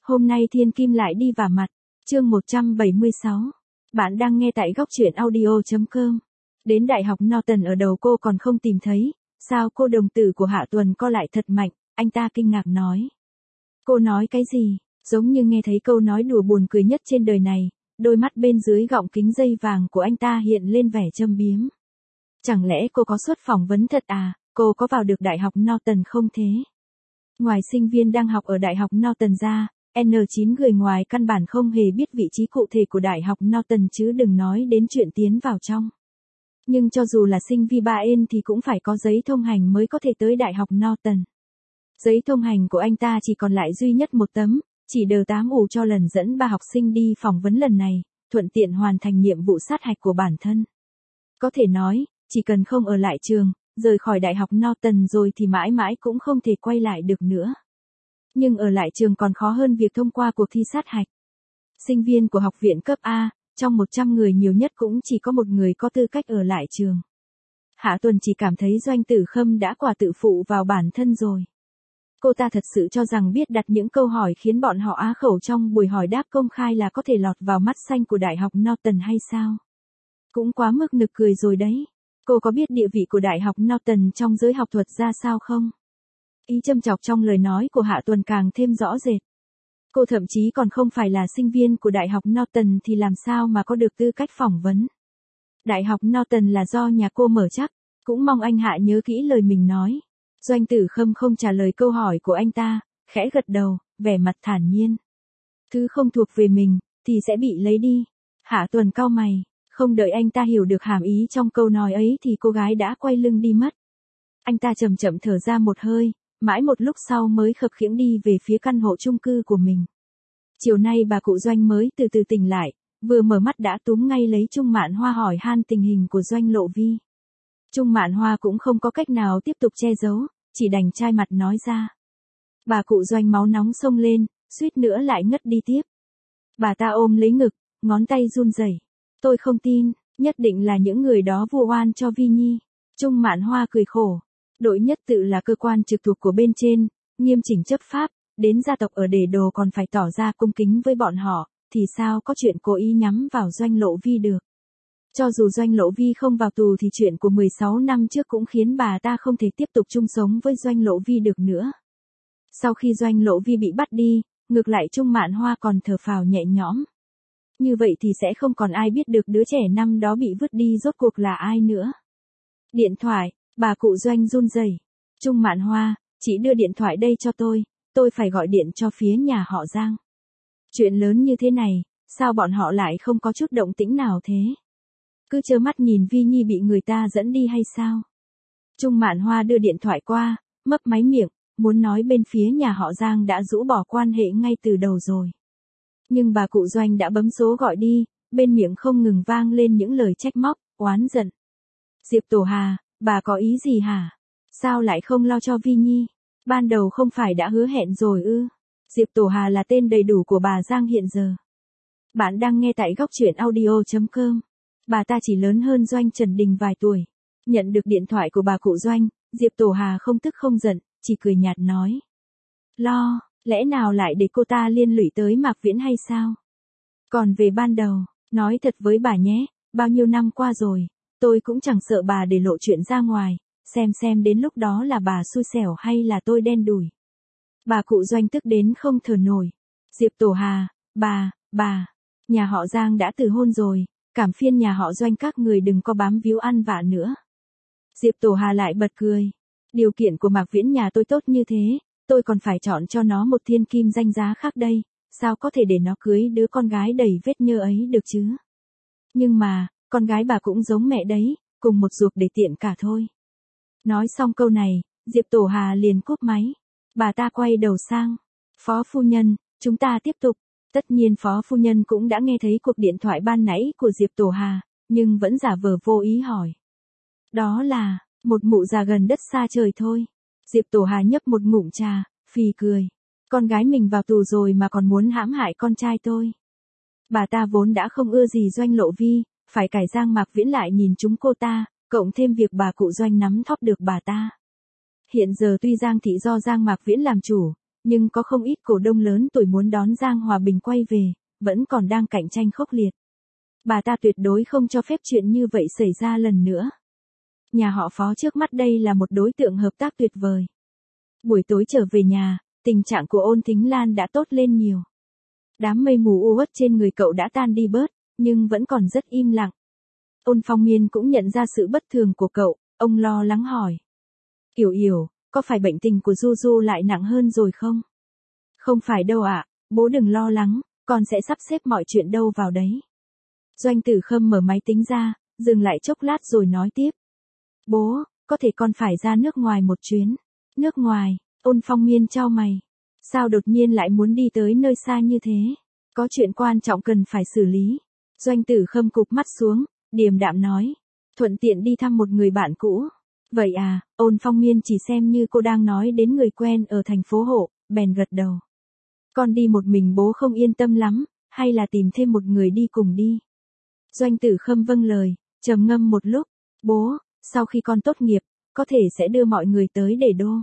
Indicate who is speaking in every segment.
Speaker 1: Hôm nay thiên kim lại đi vả mặt. Chương 176. Bạn đang nghe tại góc truyện audio.com. Đến Đại học Norton ở đầu cô còn không tìm thấy, sao cô đồng tử của Hạ Tuần co lại thật mạnh, anh ta kinh ngạc nói. Cô nói cái gì? Giống như nghe thấy câu nói đùa buồn cười nhất trên đời này, đôi mắt bên dưới gọng kính dây vàng của anh ta hiện lên vẻ châm biếm. Chẳng lẽ cô có suất phỏng vấn thật à, cô có vào được Đại học Norton không thế? Ngoài sinh viên đang học ở Đại học Norton ra, N9 người ngoài căn bản không hề biết vị trí cụ thể của Đại học Norton chứ đừng nói đến chuyện tiến vào trong. Nhưng cho dù là sinh viên 3N thì cũng phải có giấy thông hành mới có thể tới Đại học Norton. Giấy thông hành của anh ta chỉ còn lại duy nhất một tấm, chỉ đờ 8 ù cho lần dẫn 3 học sinh đi phỏng vấn lần này, thuận tiện hoàn thành nhiệm vụ sát hạch của bản thân. Có thể nói, chỉ cần không ở lại trường, rời khỏi Đại học Norton rồi thì mãi mãi cũng không thể quay lại được nữa. Nhưng ở lại trường còn khó hơn việc thông qua cuộc thi sát hạch. Sinh viên của học viện cấp A, trong 100 người nhiều nhất cũng chỉ có một người có tư cách ở lại trường. Hạ Tuần chỉ cảm thấy Doanh Tử Khâm đã quả tự phụ vào bản thân rồi. Cô ta thật sự cho rằng biết đặt những câu hỏi khiến bọn họ á khẩu trong buổi hỏi đáp công khai là có thể lọt vào mắt xanh của Đại học Norton hay sao? Cũng quá mức nực cười rồi đấy. Cô có biết địa vị của Đại học Norton trong giới học thuật ra sao không? Ý châm chọc trong lời nói của Hạ Tuần càng thêm rõ rệt. Cô thậm chí còn không phải là sinh viên của Đại học Norton thì làm sao mà có được tư cách phỏng vấn. Đại học Norton là do nhà cô mở chắc, cũng mong anh Hạ nhớ kỹ lời mình nói. Doanh Tử Khâm không trả lời câu hỏi của anh ta, khẽ gật đầu, vẻ mặt thản nhiên. Thứ không thuộc về mình, thì sẽ bị lấy đi. Hạ Tuần cau mày, không đợi anh ta hiểu được hàm ý trong câu nói ấy thì cô gái đã quay lưng đi mất. Anh ta chậm chậm thở ra một hơi, mãi một lúc sau mới khập khiễng đi về phía căn hộ chung cư của mình. Chiều nay bà cụ Doanh mới từ từ tỉnh lại, vừa mở mắt đã túm ngay lấy Trung Mạn Hoa hỏi han tình hình của Doanh Lộ Vi. Trung Mạn Hoa cũng không có cách nào tiếp tục che giấu, chỉ đành chai mặt nói ra. Bà cụ Doanh máu nóng xông lên, suýt nữa lại ngất đi tiếp. Bà ta ôm lấy ngực, ngón tay run rẩy. Tôi không tin, nhất định là những người đó vu oan cho Vi Nhi. Trung Mạn Hoa cười khổ. Đội nhất tự là cơ quan trực thuộc của bên trên, nghiêm chỉnh chấp pháp, đến gia tộc ở Đề Đồ còn phải tỏ ra cung kính với bọn họ, thì sao có chuyện cố ý nhắm vào Doanh Lộ Vi được. Cho dù Doanh Lộ Vi không vào tù thì chuyện của 16 năm trước cũng khiến bà ta không thể tiếp tục chung sống với Doanh Lộ Vi được nữa. Sau khi Doanh Lộ Vi bị bắt đi, ngược lại Trung Mạn Hoa còn thở phào nhẹ nhõm. Như vậy thì sẽ không còn ai biết được đứa trẻ năm đó bị vứt đi rốt cuộc là ai nữa. Điện thoại, bà cụ Doanh run rẩy. Trung Mạn Hoa, chị đưa điện thoại đây cho tôi phải gọi điện cho phía nhà họ Giang. Chuyện lớn như thế này, sao bọn họ lại không có chút động tĩnh nào thế? Cứ trơ mắt nhìn Vi Nhi bị người ta dẫn đi hay sao? Trung Mạn Hoa đưa điện thoại qua, mấp máy miệng, muốn nói bên phía nhà họ Giang đã rũ bỏ quan hệ ngay từ đầu rồi. Nhưng bà cụ Doanh đã bấm số gọi đi, bên miệng không ngừng vang lên những lời trách móc, oán giận. Diệp Tổ Hà, bà có ý gì hả? Sao lại không lo cho Vi Nhi? Ban đầu không phải đã hứa hẹn rồi ư? Diệp Tổ Hà là tên đầy đủ của bà Giang hiện giờ. Bạn đang nghe tại góc truyện audio.com. Bà ta chỉ lớn hơn Doanh Trần Đình vài tuổi. Nhận được điện thoại của bà cụ Doanh, Diệp Tổ Hà không tức không giận, chỉ cười nhạt nói. Lo, lẽ nào lại để cô ta liên lụy tới Mạc Viễn hay sao? Còn về ban đầu, nói thật với bà nhé, bao nhiêu năm qua rồi, tôi cũng chẳng sợ bà để lộ chuyện ra ngoài, xem đến lúc đó là bà xui xẻo hay là tôi đen đủi. Bà cụ Doanh tức đến không thở nổi. Diệp Tổ Hà, bà, nhà họ Giang đã từ hôn rồi, cảm phiên nhà họ Doanh các người đừng có bám víu ăn vạ nữa. Diệp Tổ Hà lại bật cười. Điều kiện của Mạc Viễn nhà tôi tốt như thế, tôi còn phải chọn cho nó một thiên kim danh giá khác đây, sao có thể để nó cưới đứa con gái đầy vết nhơ ấy được chứ? Nhưng mà, con gái bà cũng giống mẹ đấy, cùng một ruột để tiện cả thôi. Nói xong câu này, Diệp Tổ Hà liền cúp máy. Bà ta quay đầu sang. Phó phu nhân, chúng ta tiếp tục. Tất nhiên phó phu nhân cũng đã nghe thấy cuộc điện thoại ban nãy của Diệp Tổ Hà, nhưng vẫn giả vờ vô ý hỏi. Đó là, một mụ già gần đất xa trời thôi. Diệp Tổ Hà nhấp một ngụm trà, phì cười. Con gái mình vào tù rồi mà còn muốn hãm hại con trai tôi. Bà ta vốn đã không ưa gì Doanh Lộ Vi, phải cải Giang Mạc Viễn lại nhìn chúng cô ta, cộng thêm việc bà cụ Doanh nắm thóp được bà ta. Hiện giờ tuy Giang thị do Giang Mạc Viễn làm chủ, Nhưng có không ít cổ đông lớn tuổi muốn đón Giang Hòa Bình quay về, vẫn còn đang cạnh tranh khốc liệt. Bà ta tuyệt đối không cho phép chuyện như vậy xảy ra lần nữa. Nhà họ Phó trước mắt đây là một đối tượng hợp tác tuyệt vời. Buổi tối trở về nhà, tình trạng của Ôn Thính Lan đã tốt lên nhiều. Đám mây mù u uất trên người cậu đã tan đi bớt, nhưng vẫn còn rất im lặng. Ôn Phong Miên cũng nhận ra sự bất thường của cậu, ông lo lắng hỏi. Yểu Yểu, có phải bệnh tình của Du Du lại nặng hơn rồi không? Không phải đâu ạ, bố đừng lo lắng, con sẽ sắp xếp mọi chuyện đâu vào đấy. Doanh Tử Khâm mở máy tính ra, dừng lại chốc lát rồi nói tiếp. Bố, có thể con phải ra nước ngoài một chuyến. Nước ngoài, Ôn Phong Miên chau mày. Sao đột nhiên lại muốn đi tới nơi xa như thế? Có chuyện quan trọng cần phải xử lý. Doanh Tử Khâm cụp mắt xuống, điềm đạm nói. Thuận tiện đi thăm một người bạn cũ. Vậy à, Ôn Phong Miên chỉ xem như cô đang nói đến người quen ở thành phố Hộ, bèn gật đầu. Con đi một mình bố không yên tâm lắm, hay là tìm thêm một người đi cùng đi. Doanh Tử Khâm vâng lời, trầm ngâm một lúc. Bố, sau khi con tốt nghiệp, có thể sẽ đưa mọi người tới Để Đô.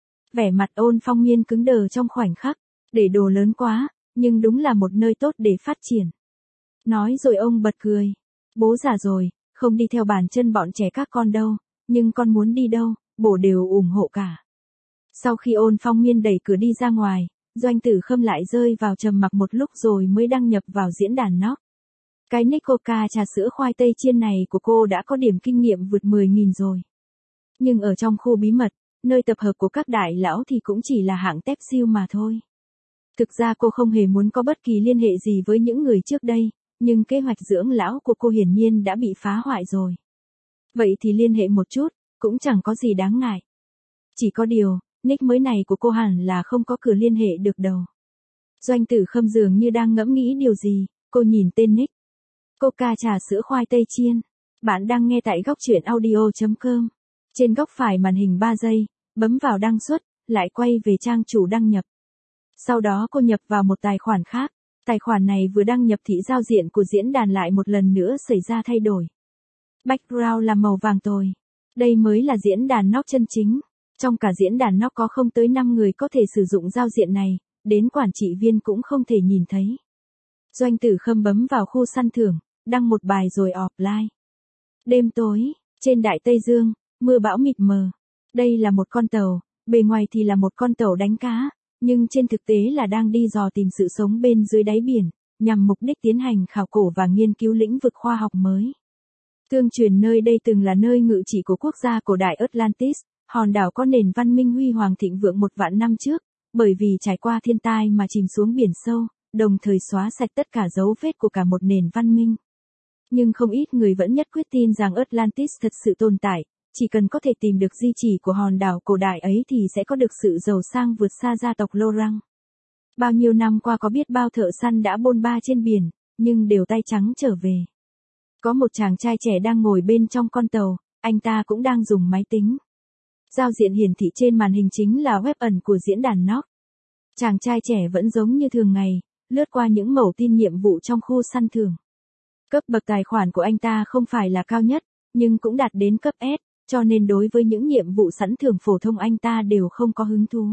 Speaker 1: Vẻ mặt Ôn Phong Miên cứng đờ trong khoảnh khắc. Để Đô lớn quá, nhưng đúng là một nơi tốt để phát triển. Nói rồi ông bật cười. Bố già rồi, không đi theo bàn chân bọn trẻ các con đâu, nhưng con muốn đi đâu, bố đều ủng hộ cả. Sau khi Ôn Phong Miên đẩy cửa đi ra ngoài, Doanh Tử Khâm lại rơi vào trầm mặc một lúc rồi mới đăng nhập vào diễn đàn Knock. Cái nick Coca trà sữa khoai tây chiên này của cô đã có điểm kinh nghiệm vượt 10.000 rồi. Nhưng ở trong khu bí mật, nơi tập hợp của các đại lão thì cũng chỉ là hạng tép siêu mà thôi. Thực ra cô không hề muốn có bất kỳ liên hệ gì với những người trước đây, nhưng kế hoạch dưỡng lão của cô hiển nhiên đã bị phá hoại rồi. Vậy thì liên hệ một chút, cũng chẳng có gì đáng ngại. Chỉ có điều, nick mới này của cô hẳn là không có cửa liên hệ được đâu. Doanh Tử Khâm dường như đang ngẫm nghĩ điều gì, cô nhìn tên nick. Coca trà sữa khoai tây chiên. Bạn đang nghe tại góc truyện audio.com. Trên góc phải màn hình 3 giây, bấm vào đăng xuất, lại quay về trang chủ đăng nhập. Sau đó cô nhập vào một tài khoản khác. Tài khoản này vừa đăng nhập thì giao diện của diễn đàn lại một lần nữa xảy ra thay đổi. Background là màu vàng tồi. Đây mới là diễn đàn Knock chân chính. Trong cả diễn đàn Knock có không tới 5 người có thể sử dụng giao diện này, đến quản trị viên cũng không thể nhìn thấy. Doanh Tử Khâm bấm vào khu săn thưởng, đăng một bài rồi offline. Đêm tối, trên Đại Tây Dương, mưa bão mịt mờ. Đây là một con tàu, bề ngoài thì là một con tàu đánh cá, nhưng trên thực tế là đang đi dò tìm sự sống bên dưới đáy biển, nhằm mục đích tiến hành khảo cổ và nghiên cứu lĩnh vực khoa học mới. Tương truyền nơi đây từng là nơi ngự trị của quốc gia cổ đại Atlantis, hòn đảo có nền văn minh huy hoàng thịnh vượng 1.000 năm trước, bởi vì trải qua thiên tai mà chìm xuống biển sâu, đồng thời xóa sạch tất cả dấu vết của cả một nền văn minh. Nhưng không ít người vẫn nhất quyết tin rằng Atlantis thật sự tồn tại, chỉ cần có thể tìm được di chỉ của hòn đảo cổ đại ấy thì sẽ có được sự giàu sang vượt xa gia tộc Lorang. Bao nhiêu năm qua có biết bao thợ săn đã bôn ba trên biển, nhưng đều tay trắng trở về. Có một chàng trai trẻ đang ngồi bên trong con tàu, anh ta cũng đang dùng máy tính. Giao diện hiển thị trên màn hình chính là web ẩn của diễn đàn Knock. Chàng trai trẻ vẫn giống như thường ngày, lướt qua những mẩu tin nhiệm vụ trong khu săn thưởng. Cấp bậc tài khoản của anh ta không phải là cao nhất, nhưng cũng đạt đến cấp S, cho nên đối với những nhiệm vụ sẵn thưởng phổ thông anh ta đều không có hứng thú.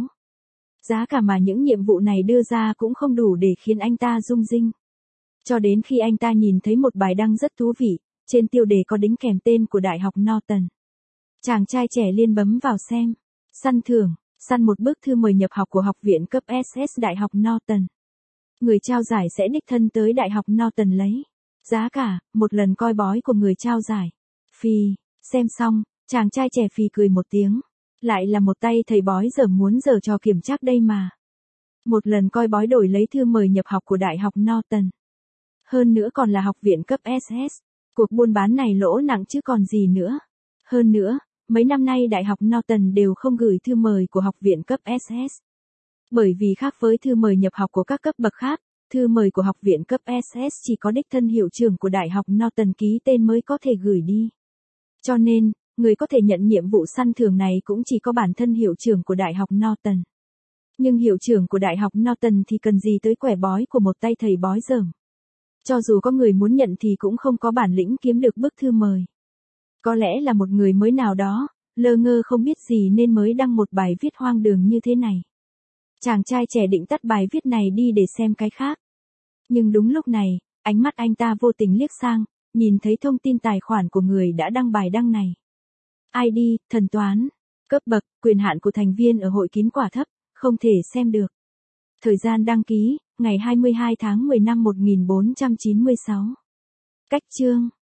Speaker 1: Giá cả mà những nhiệm vụ này đưa ra cũng không đủ để khiến anh ta rung rinh. Cho đến khi anh ta nhìn thấy một bài đăng rất thú vị, trên tiêu đề có đính kèm tên của Đại học Norton. Chàng trai trẻ liền bấm vào xem. Săn thưởng, săn một bức thư mời nhập học của học viện cấp SS Đại học Norton. Người trao giải sẽ đích thân tới Đại học Norton lấy. Giá cả, một lần coi bói của người trao giải. Phì, xem xong, chàng trai trẻ phì cười một tiếng. Lại là một tay thầy bói giờ muốn giở trò kiểm trắc đây mà. Một lần coi bói đổi lấy thư mời nhập học của Đại học Norton. Hơn nữa còn là học viện cấp SS. Cuộc buôn bán này lỗ nặng chứ còn gì nữa. Hơn nữa, mấy năm nay Đại học Norton đều không gửi thư mời của học viện cấp SS. Bởi vì khác với thư mời nhập học của các cấp bậc khác, thư mời của học viện cấp SS chỉ có đích thân hiệu trưởng của Đại học Norton ký tên mới có thể gửi đi. Cho nên, người có thể nhận nhiệm vụ săn thưởng này cũng chỉ có bản thân hiệu trưởng của Đại học Norton. Nhưng hiệu trưởng của Đại học Norton thì cần gì tới quẻ bói của một tay thầy bói dởm. Cho dù có người muốn nhận thì cũng không có bản lĩnh kiếm được bức thư mời. Có lẽ là một người mới nào đó, lơ ngơ không biết gì nên mới đăng một bài viết hoang đường như thế này. Chàng trai trẻ định tắt bài viết này đi để xem cái khác. Nhưng đúng lúc này, ánh mắt anh ta vô tình liếc sang, nhìn thấy thông tin tài khoản của người đã đăng bài đăng này. ID, thần toán, cấp bậc, quyền hạn của thành viên ở hội kín quả thấp, không thể xem được. Thời gian đăng ký, ngày 22 tháng 10 năm 1496. Cách chương